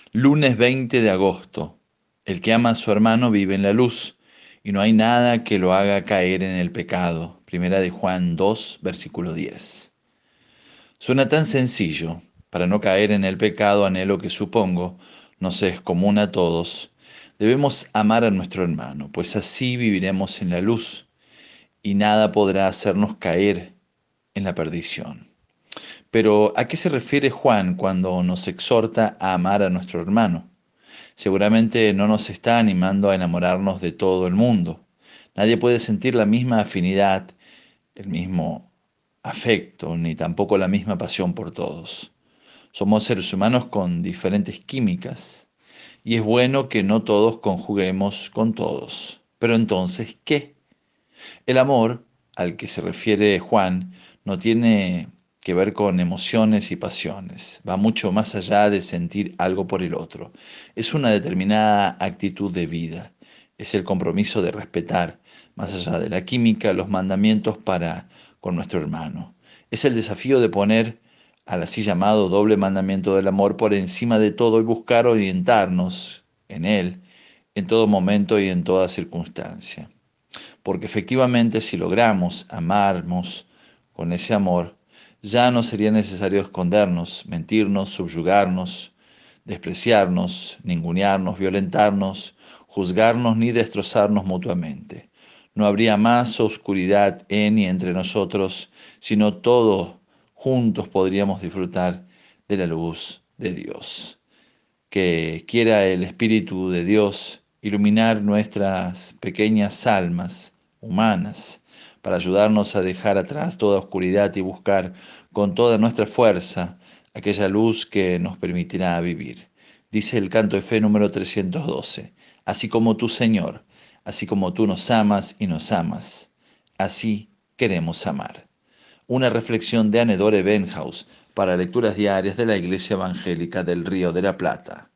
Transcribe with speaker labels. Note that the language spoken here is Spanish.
Speaker 1: Lunes 20 de agosto. El que ama a su hermano vive en la luz, y no hay nada que lo haga caer en el pecado. Primera de Juan 2, versículo 10. Suena tan sencillo. Para no caer en el pecado, anhelo que supongo, nos es común a todos. Debemos amar a nuestro hermano, pues así viviremos en la luz, y nada podrá hacernos caer en la perdición. Pero, ¿a qué se refiere Juan cuando nos exhorta a amar a nuestro hermano? Seguramente no nos está animando a enamorarnos de todo el mundo. Nadie puede sentir la misma afinidad, el mismo afecto, ni tampoco la misma pasión por todos. Somos seres humanos con diferentes químicas, y es bueno que no todos conjuguemos con todos. Pero entonces, ¿qué? El amor al que se refiere Juan no tiene que ver con emociones y pasiones, va mucho más allá de sentir algo por el otro. Es una determinada actitud de vida, es el compromiso de respetar, más allá de la química, los mandamientos para con nuestro hermano. Es el desafío de poner al así llamado doble mandamiento del amor por encima de todo y buscar orientarnos en él en todo momento y en toda circunstancia. Porque efectivamente si logramos amarnos con ese amor, ya no sería necesario escondernos, mentirnos, subyugarnos, despreciarnos, ningunearnos, violentarnos, juzgarnos ni destrozarnos mutuamente. No habría más oscuridad en y entre nosotros, sino todos juntos podríamos disfrutar de la luz de Dios. Que quiera el Espíritu de Dios iluminar nuestras pequeñas almas humanas para ayudarnos a dejar atrás toda oscuridad y buscar con toda nuestra fuerza aquella luz que nos permitirá vivir. Dice el canto de fe número 312, así como tú, Señor, así como tú nos amas y nos amas, así queremos amar. Una reflexión de Anedore Benhaus para lecturas diarias de la Iglesia Evangélica del Río de la Plata.